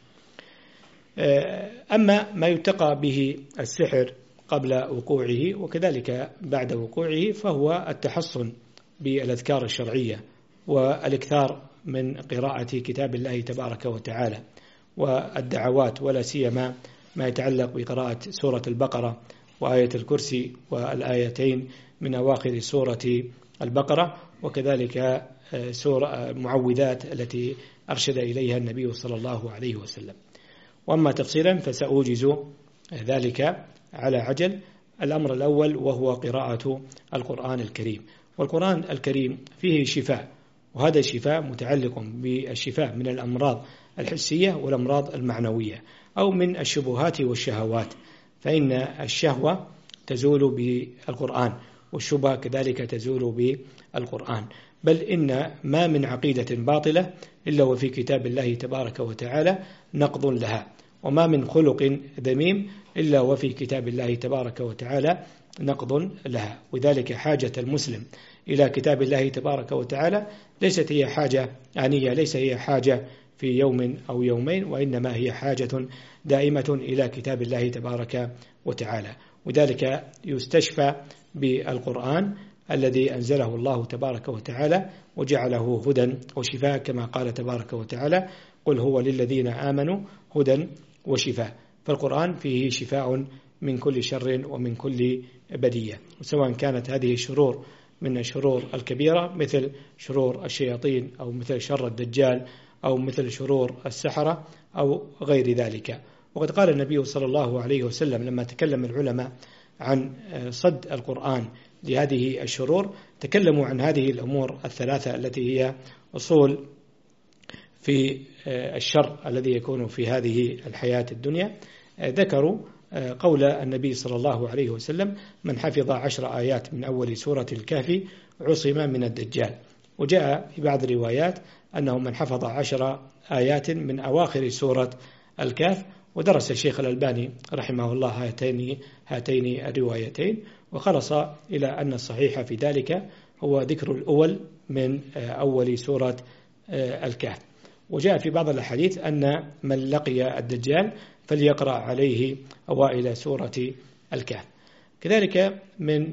أما ما يتقى به السحر قبل وقوعه وكذلك بعد وقوعه فهو التحصن بالأذكار الشرعية والإكثار من قراءة كتاب الله تبارك وتعالى والدعوات، ولا سيما ما يتعلق بقراءة سورة البقرة وآية الكرسي والآيتين من أواخر سورة البقرة، وكذلك سورة معوذات التي أرشد إليها النبي صلى الله عليه وسلم. وأما تفصيلا فسأوجز ذلك على عجل. الأمر الأول وهو قراءة القرآن الكريم، والقرآن الكريم فيه شفاء، وهذا الشفاء متعلق بالشفاء من الأمراض الحسية والأمراض المعنوية أو من الشبهات والشهوات، فإن الشهوة تزول بالقرآن والشبهة كذلك تزول بالقرآن، بل إن ما من عقيدة باطلة إلا وفي كتاب الله تبارك وتعالى نقض لها، وما من خلق ذميم إلا وفي كتاب الله تبارك وتعالى نقض لها. وذلك حاجة المسلم إلى كتاب الله تبارك وتعالى ليست هي حاجة آنية، ليس هي حاجة في يوم أو يومين، وإنما هي حاجة دائمة إلى كتاب الله تبارك وتعالى. وذلك يستشفى بالقرآن الذي أنزله الله تبارك وتعالى وجعله هدى وشفاء، كما قال تبارك وتعالى: قل هو للذين آمنوا هدى وشفاء. فالقرآن فيه شفاء من كل شر ومن كل بدية، وسواء كانت هذه الشرور من الشرور الكبيرة مثل شرور الشياطين، أو مثل شر الدجال، أو مثل شرور السحرة، أو غير ذلك. وقد قال النبي صلى الله عليه وسلم لما تكلم العلماء عن صد القرآن لهذه الشرور، تكلموا عن هذه الأمور الثلاثة التي هي أصول في الشر الذي يكون في هذه الحياة الدنيا. ذكروا قول النبي صلى الله عليه وسلم: من حفظ 10 آيات من أول سورة الكهف عصم من الدجال. وجاء في بعض الروايات أنه من حفظ 10 آيات من أواخر سورة الكهف. ودرس الشيخ الألباني رحمه الله هاتين الروايتين، وخلص إلى أن الصحيح في ذلك هو ذكر الأول من أول سورة الكهف. وجاء في بعض الأحاديث أن من لقي الدجال فليقرأ عليه أوائل سورة الكهف. كذلك من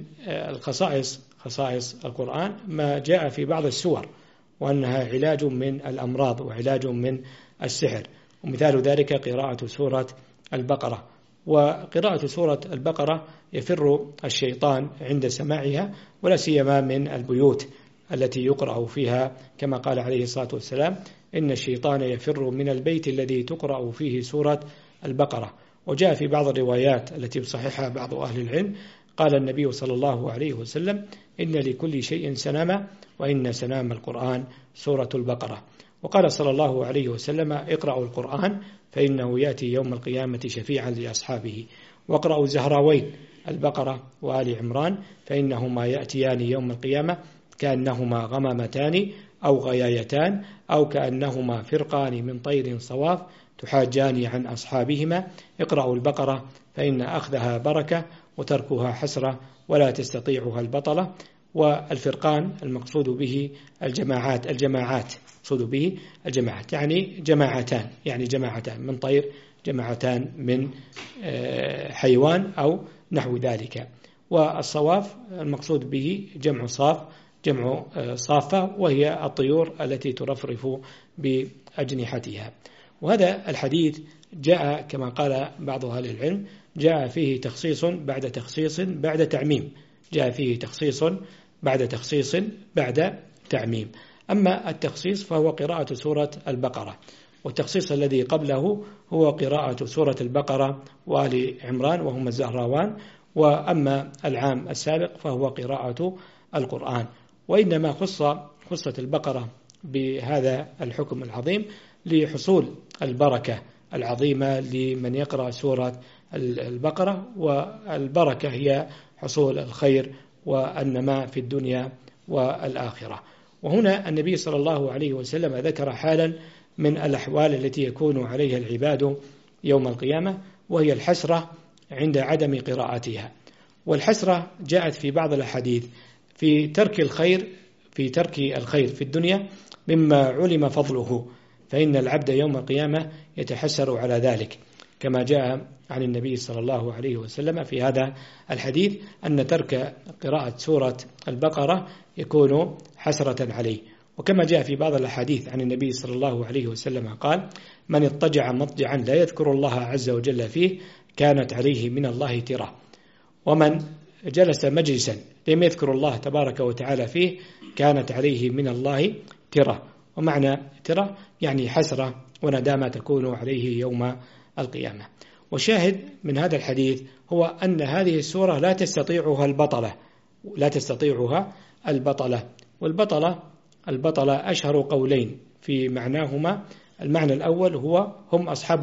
خصائص القرآن ما جاء في بعض السور وأنها علاج من الأمراض وعلاج من السحر، ومثال ذلك قراءة سورة البقرة. وقراءة سورة البقرة يفر الشيطان عند سماعها، ولا سيما من البيوت التي يقرأ فيها، كما قال عليه الصلاة والسلام: إن الشيطان يفر من البيت الذي تقرأ فيه سورة البقرة. وجاء في بعض الروايات التي يصححها بعض أهل العلم قال النبي صلى الله عليه وسلم: إن لكل شيء سنامة، وإن سنام القرآن سورة البقرة. وقال صلى الله عليه وسلم: اقرأوا القرآن فإنه يأتي يوم القيامة شفيعا لأصحابه، واقرأوا زهراوين البقرة وآل عمران فإنهما يأتيان يوم القيامة كأنهما غمامتان أو غيايتان أو كأنهما فرقان من طير صواف تحاجان عن أصحابهما. اقرأوا البقرة فإن أخذها بركة وتركها حسرة ولا تستطيعها البطلة. والفرقان المقصود به الجماعات مقصود به الجماعات، يعني جماعتان من طير، جماعتان من حيوان أو نحو ذلك. والصواف المقصود به جمع صافة، وهي الطيور التي ترفرف بأجنحتها. وهذا الحديث جاء كما قال بعض أهل العلم جاء فيه تخصيص بعد تخصيص بعد تعميم، جاء فيه تخصيص بعد تخصيص بعد تعميم. أما التخصيص فهو قراءة سورة البقرة، والتخصيص الذي قبله هو قراءة سورة البقرة وآل عمران وهما الزهراوان. وأما العام السابق فهو قراءة القرآن. وإنما خصت البقرة بهذا الحكم العظيم لحصول البركة العظيمة لمن يقرأ سورة البقرة، والبركة هي حصول الخير والنماء في الدنيا والآخرة. وهنا النبي صلى الله عليه وسلم ذكر حالا من الأحوال التي يكون عليها العباد يوم القيامة، وهي الحسرة عند عدم قراءتها. والحسرة جاءت في بعض الأحاديث في ترك الخير في الدنيا مما علم فضله، فإن العبد يوم القيامة يتحسر على ذلك، كما جاء عن النبي صلى الله عليه وسلم في هذا الحديث أن ترك قراءة سورة البقرة يكون حسرة عليه. وكما جاء في بعض الأحاديث عن النبي صلى الله عليه وسلم قال: من اضطجع مضجعا لا يذكر الله عز وجل فيه كانت عليه من الله ترة، ومن جلس مجلسا لم يذكر الله تبارك وتعالى فيه كانت عليه من الله ترة. ومعنى ترة يعني حسرة وندامة تكون عليه يوم القيامة. وشاهد من هذا الحديث هو أن هذه السورة لا تستطيعها البطلة. والبطلة أشهر قولين في معناهما. المعنى الأول هم أصحاب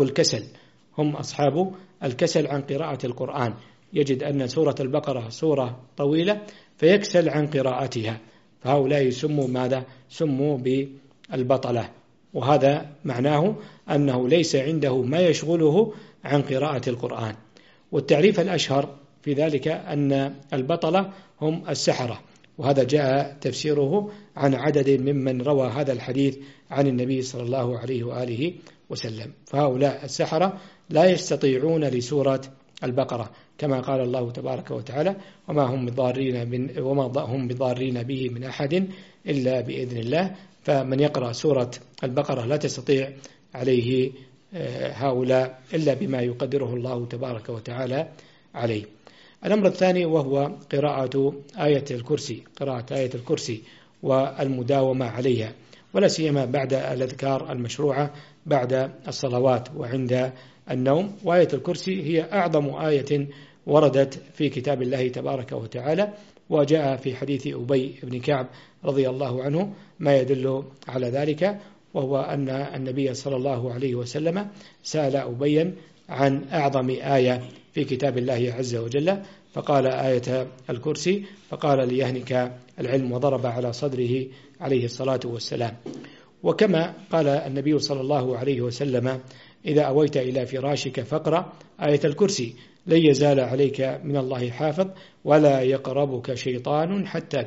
الكسل عن قراءة القرآن، يجد أن سورة البقرة سورة طويلة فيكسل عن قراءتها، فهؤلاء سموا بالبطلة. وهذا معناه أنه ليس عنده ما يشغله عن قراءة القرآن. والتعريف الأشهر في ذلك أن البطلة هم السحرة، وأما البطلة فهم الذين يقرؤون القرآن ولا يتدبرون القرآن. وهذا معناه أنه ليس عنده ما يشغله عن قراءة القرآن. والتعريف الأشهر في ذلك أن البطلة هم السحرة، وهذا جاء تفسيره عن عدد ممن روى هذا الحديث عن النبي صلى الله عليه وآله وسلم. فهؤلاء السحرة لا يستطيعون لسورة البقرة، كما قال الله تبارك وتعالى: وما هم بضارين به من أحد إلا بإذن الله. فمن يقرأ سورة البقرة لا تستطيع عليه هؤلاء إلا بما يقدره الله تبارك وتعالى عليه. الأمر الثاني وهو قراءة آية الكرسي والمداومة عليها، ولا سيما بعد الأذكار المشروعة بعد الصلوات وعند النوم. وآية الكرسي هي أعظم آية وردت في كتاب الله تبارك وتعالى، وجاء في حديث أبي بن كعب رضي الله عنه ما يدل على ذلك، وهو أن النبي صلى الله عليه وسلم سأل أبيا عن أعظم آية في كتاب الله عز وجل، فقال آية الكرسي، فقال: ليهنك العلم، وضرب على صدره عليه الصلاة والسلام. وكما قال النبي صلى الله عليه وسلم: إذا أويت إلى فراشك فاقرأ آية الكرسي، لن يزال عليك من الله حافظ، ولا يقربك شيطان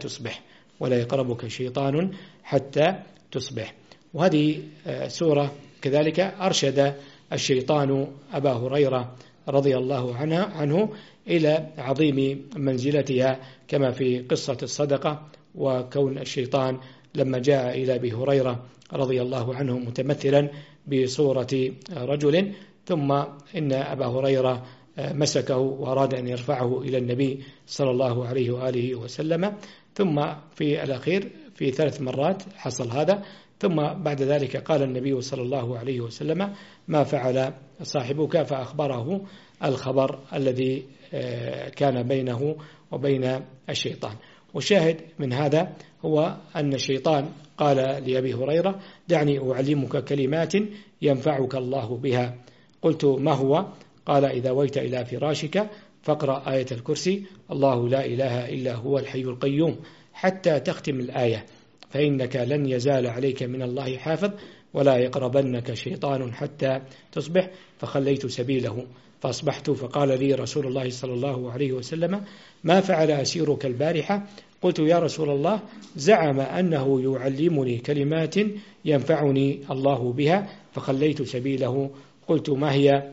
حتى تصبح. وهذه سورة كذلك أرشد الشيطان أبا هريرة رضي الله عنه إلى عظيم منزلتها، كما في قصة الصدقة، وكون الشيطان لما جاء إلى أبي هريرة رضي الله عنه متمثلا بصورة رجل، ثم إن أبا هريرة مسكه وأراد أن يرفعه إلى النبي صلى الله عليه وآله وسلم، ثم في الأخير في 3 مرات حصل هذا، ثم بعد ذلك قال النبي صلى الله عليه وسلم: ما فعل صاحبك؟ فأخبره الخبر الذي كان بينه وبين الشيطان. والشاهد من هذا هو أن الشيطان قال لأبي هريرة: دعني أعلمك كلمات ينفعك الله بها. قلت: ما هو؟ قال: إذا أويت إلى فراشك فاقرأ آية الكرسي، الله لا إله إلا هو الحي القيوم، حتى تختم الآية، فإنك لن يزال عليك من الله حافظ، ولا يقربنك شيطان حتى تصبح. فخليت سبيله فأصبحت، فقال لي رسول الله صلى الله عليه وسلم: ما فعل أسيرك البارحة؟ قلت: يا رسول الله، زعم أنه يعلمني كلمات ينفعني الله بها، فخليت سبيله. قلت: ما هي؟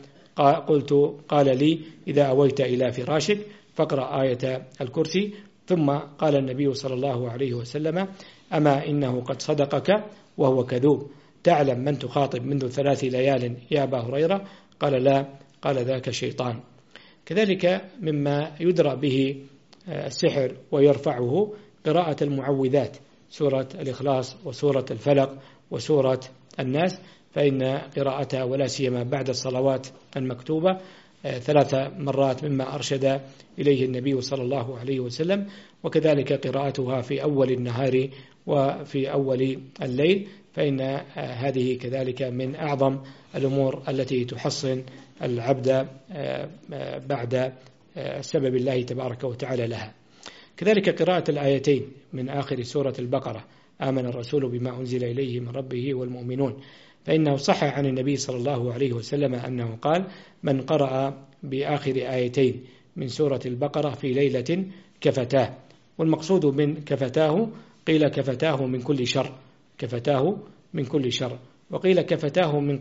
قال لي: إذا أويت إلى فراشك فاقرأ آية الكرسي. ثم قال النبي صلى الله عليه وسلم: أما إنه قد صدقك وهو كذوب، تعلم من تخاطب منذ 3 ليال يا أبا هريرة؟ قال: لا. قال: ذاك الشيطان. كذلك مما يدرى به السحر ويرفعه قراءة المعوذات، سورة الإخلاص وسورة الفلق وسورة الناس، فإن قراءتها ولا سيما بعد الصلوات المكتوبة 3 مرات مما أرشد إليه النبي صلى الله عليه وسلم، وكذلك قراءتها في أول النهار وفي أول الليل، فإن هذه كذلك من أعظم الأمور التي تحصن العبد بعد سبب الله تبارك وتعالى لها. كذلك قراءة الآيتين من آخر سورة البقرة: آمن الرسول بما أنزل إليه من ربه والمؤمنون، فإنه صح عن النبي صلى الله عليه وسلم أنه قال: من قرأ بآخر آيتين من سورة البقرة في ليلة كفتاه. والمقصود من كفتاه قيل كفتاه من كل شر، وقيل كفتاه من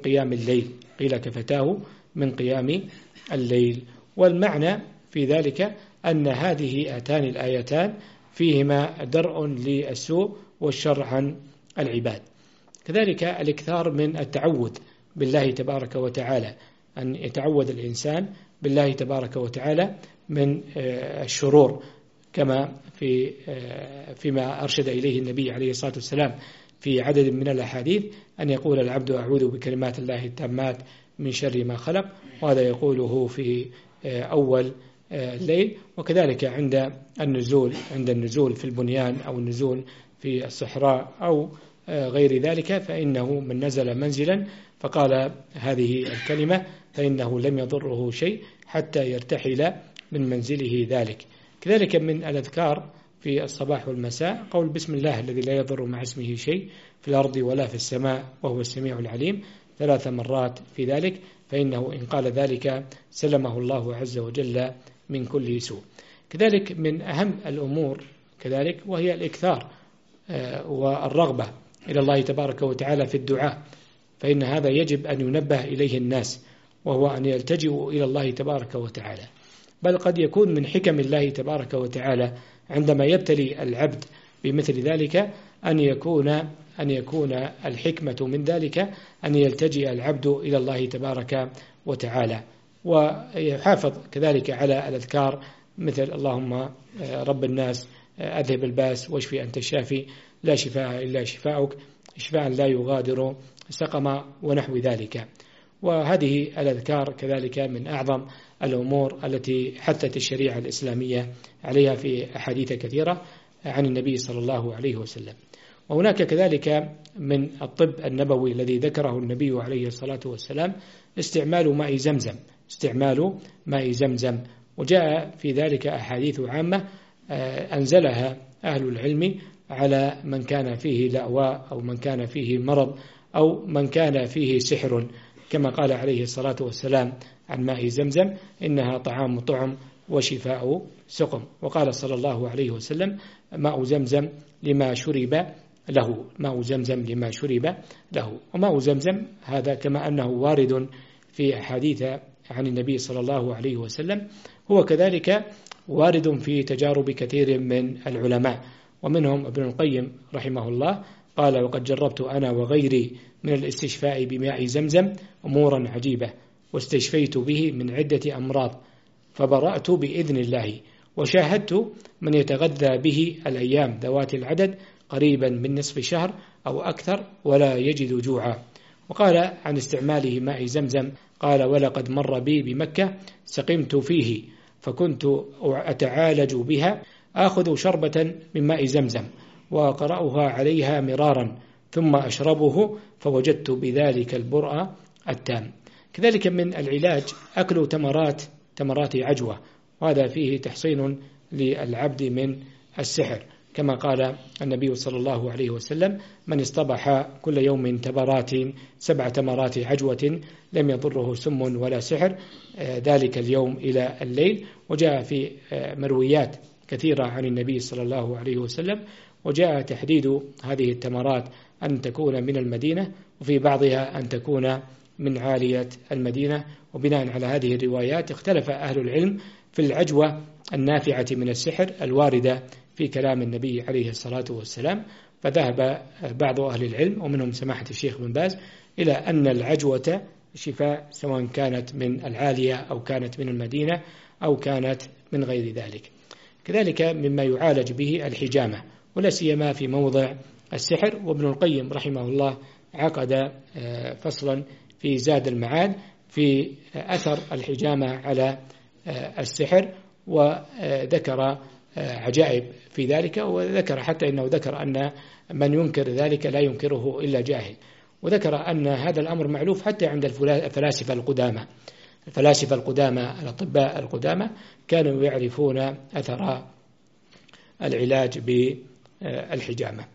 قيام الليل. والمعنى في ذلك أن هذه هاتان الآيتان فيهما درء للسوء والشر عن العباد. كذلك الإكثار من التعوذ بالله تبارك وتعالى، أن يتعوذ الإنسان بالله تبارك وتعالى من الشرور، كما فيما أرشد إليه النبي عليه الصلاة والسلام في عدد من الأحاديث، أن يقول العبد: أعوذ بكلمات الله التامات من شر ما خلق، وهذا يقوله في أول الليل. وكذلك عند النزول في البنيان أو النزول في الصحراء أو غير ذلك، فإنه من نزل منزلا فقال هذه الكلمة فإنه لم يضره شيء حتى يرتحل من منزله ذلك. كذلك من الأذكار في الصباح والمساء قول: بسم الله الذي لا يضر مع اسمه شيء في الأرض ولا في السماء وهو السميع العليم، 3 مرات في ذلك، فإنه إن قال ذلك سلمه الله عز وجل من كل سوء. كذلك من أهم الأمور كذلك، وهي الإكثار والرغبة إلى الله تبارك وتعالى في الدعاء، فإن هذا يجب أن ينبه إليه الناس، وهو أن يلتجئوا إلى الله تبارك وتعالى. بل قد يكون من حكم الله تبارك وتعالى عندما يبتلي العبد بمثل ذلك أن يكون الحكمة من ذلك أن يلتجئ العبد إلى الله تبارك وتعالى، ويحافظ كذلك على الأذكار مثل اللهم رب الناس أذهب الباس واشفي أنت الشافي لا شفاء إلا شفاؤك شفاء لا يغادر سقما ونحو ذلك. وهذه الأذكار كذلك من أعظم الأمور التي حثت الشريعة الإسلامية عليها في أحاديث كثيرة عن النبي صلى الله عليه وسلم. وهناك كذلك من الطب النبوي الذي ذكره النبي عليه الصلاة والسلام استعمال ماء زمزم، وجاء في ذلك أحاديث عامة أنزلها أهل العلم على من كان فيه لأواء أو من كان فيه مرض أو من كان فيه سحر، كما قال عليه الصلاة والسلام عن ماء زمزم إنها طعام طعم وشفاء سقم. وقال صلى الله عليه وسلم ماء زمزم لما شرب له، وماء زمزم هذا كما أنه وارد في أحاديث عن النبي صلى الله عليه وسلم هو كذلك وارد في تجارب كثير من العلماء، ومنهم ابن القيم رحمه الله قال وقد جربت أنا وغيري من الاستشفاء بماء زمزم أمورا عجيبة، واستشفيت به من عدة أمراض فبرأت بإذن الله، وشاهدت من يتغذى به الأيام ذوات العدد قريبا من نصف شهر أو أكثر ولا يجد جوعا. وقال عن استعماله ماء زمزم قال ولقد مر بي بمكة سقمت فيه فكنت أتعالج بها آخذ شربة من ماء زمزم وأقرأها عليها مرارا ثم أشربه فوجدت بذلك البرء التام. كذلك من العلاج أكل تمرات عجوة، وهذا فيه تحصين للعبد من السحر، كما قال النبي صلى الله عليه وسلم من اصطبح كل يوم 7 تمرات عجوة لم يضره سم ولا سحر ذلك اليوم إلى الليل. وجاء في مرويات كثيرة عن النبي صلى الله عليه وسلم، وجاء تحديد هذه التمرات أن تكون من المدينة، وفي بعضها أن تكون من عالية المدينة. وبناء على هذه الروايات اختلف أهل العلم في العجوة النافعة من السحر الواردة في كلام النبي عليه الصلاة والسلام، فذهب بعض أهل العلم ومنهم سماحة الشيخ بن باز إلى أن العجوة شفاء سواء كانت من العالية أو كانت من المدينة أو كانت من غير ذلك. كذلك مما يعالج به الحجامة، ولا سيما في موضع السحر. وابن القيم رحمه الله عقد فصلا في زاد المعاد في أثر الحجامة على السحر، وذكر عجائب في ذلك، وذكر حتى إنه ذكر أن من ينكر ذلك لا ينكره إلا جاهل، وذكر أن هذا الأمر معلوف حتى عند الفلاسفة القدامى الأطباء القدامى كانوا يعرفون أثر العلاج بالحجامة.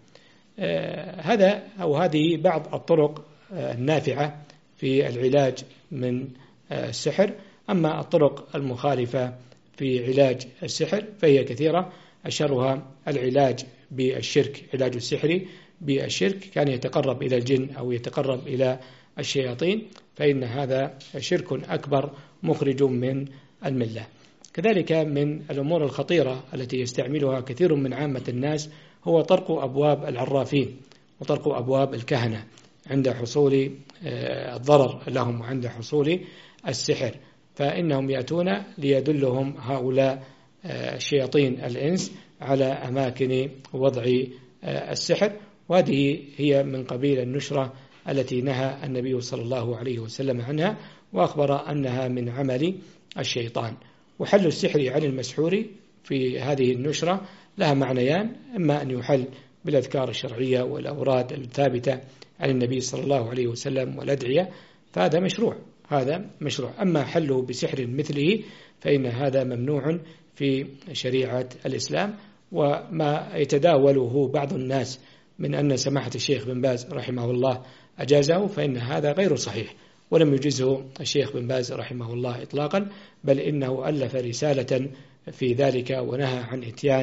هذه بعض الطرق النافعة في العلاج من السحر. أما الطرق المخالفة في علاج السحر فهي كثيرة، أشهرها العلاج بالشرك، علاج السحر بالشرك، كان يتقرب إلى الجن أو يتقرب إلى الشياطين، فإن هذا شرك أكبر مخرج من الملة. كذلك من الأمور الخطيرة التي يستعملها كثير من عامة الناس هو طرق أبواب العرافين وطرق أبواب الكهنة عند حصول الضرر لهم وعند حصول السحر، فإنهم يأتون ليدلهم هؤلاء الشياطين الإنس على أماكن وضع السحر، وهذه هي من قبيل النشرة التي نهى النبي صلى الله عليه وسلم عنها، وأخبر أنها من عمل الشيطان. وحل السحر عن المسحور في هذه النشرة لها معنيان، إما أن يحل بالأذكار الشرعية والأوراد الثابتة عن النبي صلى الله عليه وسلم والأدعية، فهذا مشروع. أما حله بسحر مثله فإن هذا ممنوع في شريعة الإسلام. وما يتداوله بعض الناس من أن سماحة الشيخ بن باز رحمه الله أجازه فإن هذا غير صحيح، ولم يجزه الشيخ بن باز رحمه الله إطلاقا، بل إنه ألف رسالة في ذلك ونهى عن إتيان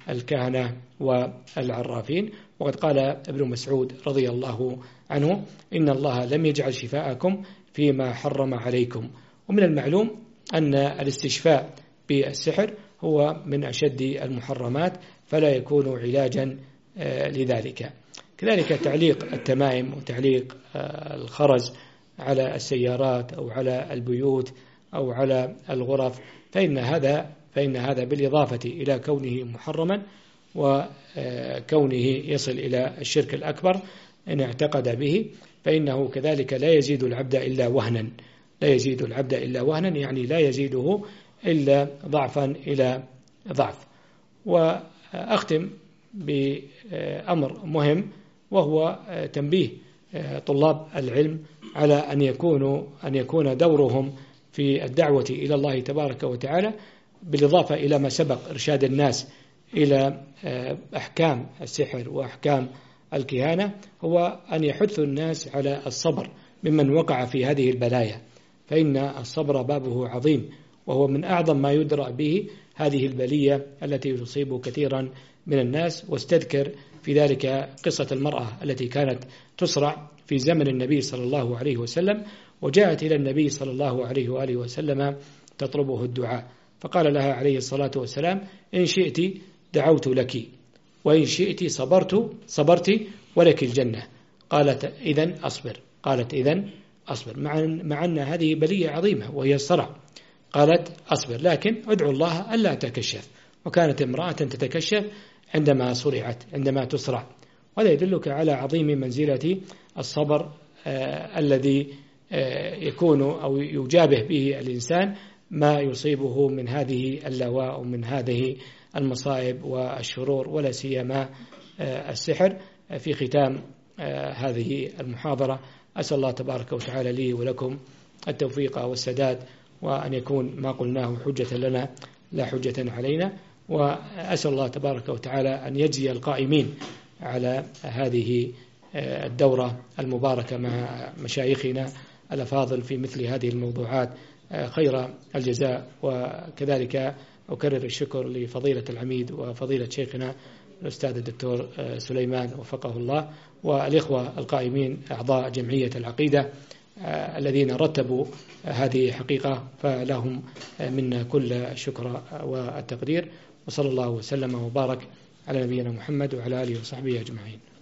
الكهنة والعرافين. وقد قال ابن مسعود رضي الله عنه: إن الله لم يجعل شفاءكم فيما حرم عليكم. ومن المعلوم أن الاستشفاء بالسحر هو من أشد المحرمات، فلا يكون علاجا لذلك. كذلك تعليق التمائم وتعليق الخرز على السيارات أو على البيوت أو على الغرف، فإن هذا بالإضافة إلى كونه محرما وكونه يصل إلى الشرك الأكبر إن اعتقد به، فإنه كذلك لا يزيد العبد إلا وهنا، يعني لا يزيده إلا ضعفا إلى ضعف. وأختم بأمر مهم، وهو تنبيه طلاب العلم على أن يكون دورهم في الدعوة إلى الله تبارك وتعالى، بالإضافة إلى ما سبق إرشاد الناس إلى أحكام السحر وأحكام الكهانة، هو أن يحث الناس على الصبر ممن وقع في هذه البلايا، فإن الصبر بابه عظيم، وهو من أعظم ما يدرأ به هذه البلية التي تصيب كثيرا من الناس. واستذكر في ذلك قصة المرأة التي كانت تصرع في زمن النبي صلى الله عليه وسلم، وجاءت إلى النبي صلى الله عليه وآله وسلم تطلبه الدعاء، فقال لها عليه الصلاة والسلام: إن شئت دعوت لك، وإن شئت صبرت ولك الجنة. قالت: إذن أصبر، مع أن هذه بلية عظيمة وهي الصرع. قالت: أصبر، لكن أدعو الله ألا أتكشف. وكانت امرأة تتكشف عندما تصرع. وهذا يدلك على عظيم منزلة الصبر الذي يكون أو يجابه به الإنسان ما يصيبه من هذه اللواء ومن هذه المصائب والشرور، ولا سيما السحر. في ختام هذه المحاضرة أسأل الله تبارك وتعالى لي ولكم التوفيق والسداد، وأن يكون ما قلناه حجة لنا لا حجة علينا. وأسأل الله تبارك وتعالى أن يجزي القائمين على هذه الدورة المباركة مع مشايخنا الأفاضل في مثل هذه الموضوعات خير الجزاء. وكذلك أكرر الشكر لفضيلة العميد وفضيلة شيخنا الأستاذ الدكتور سليمان وفقه الله، والإخوة القائمين أعضاء جمعية العقيدة الذين رتبوا هذه حقيقة، فلهم منا كل الشكر والتقدير. وصلى الله وسلم وبارك على نبينا محمد وعلى آله وصحبه أجمعين.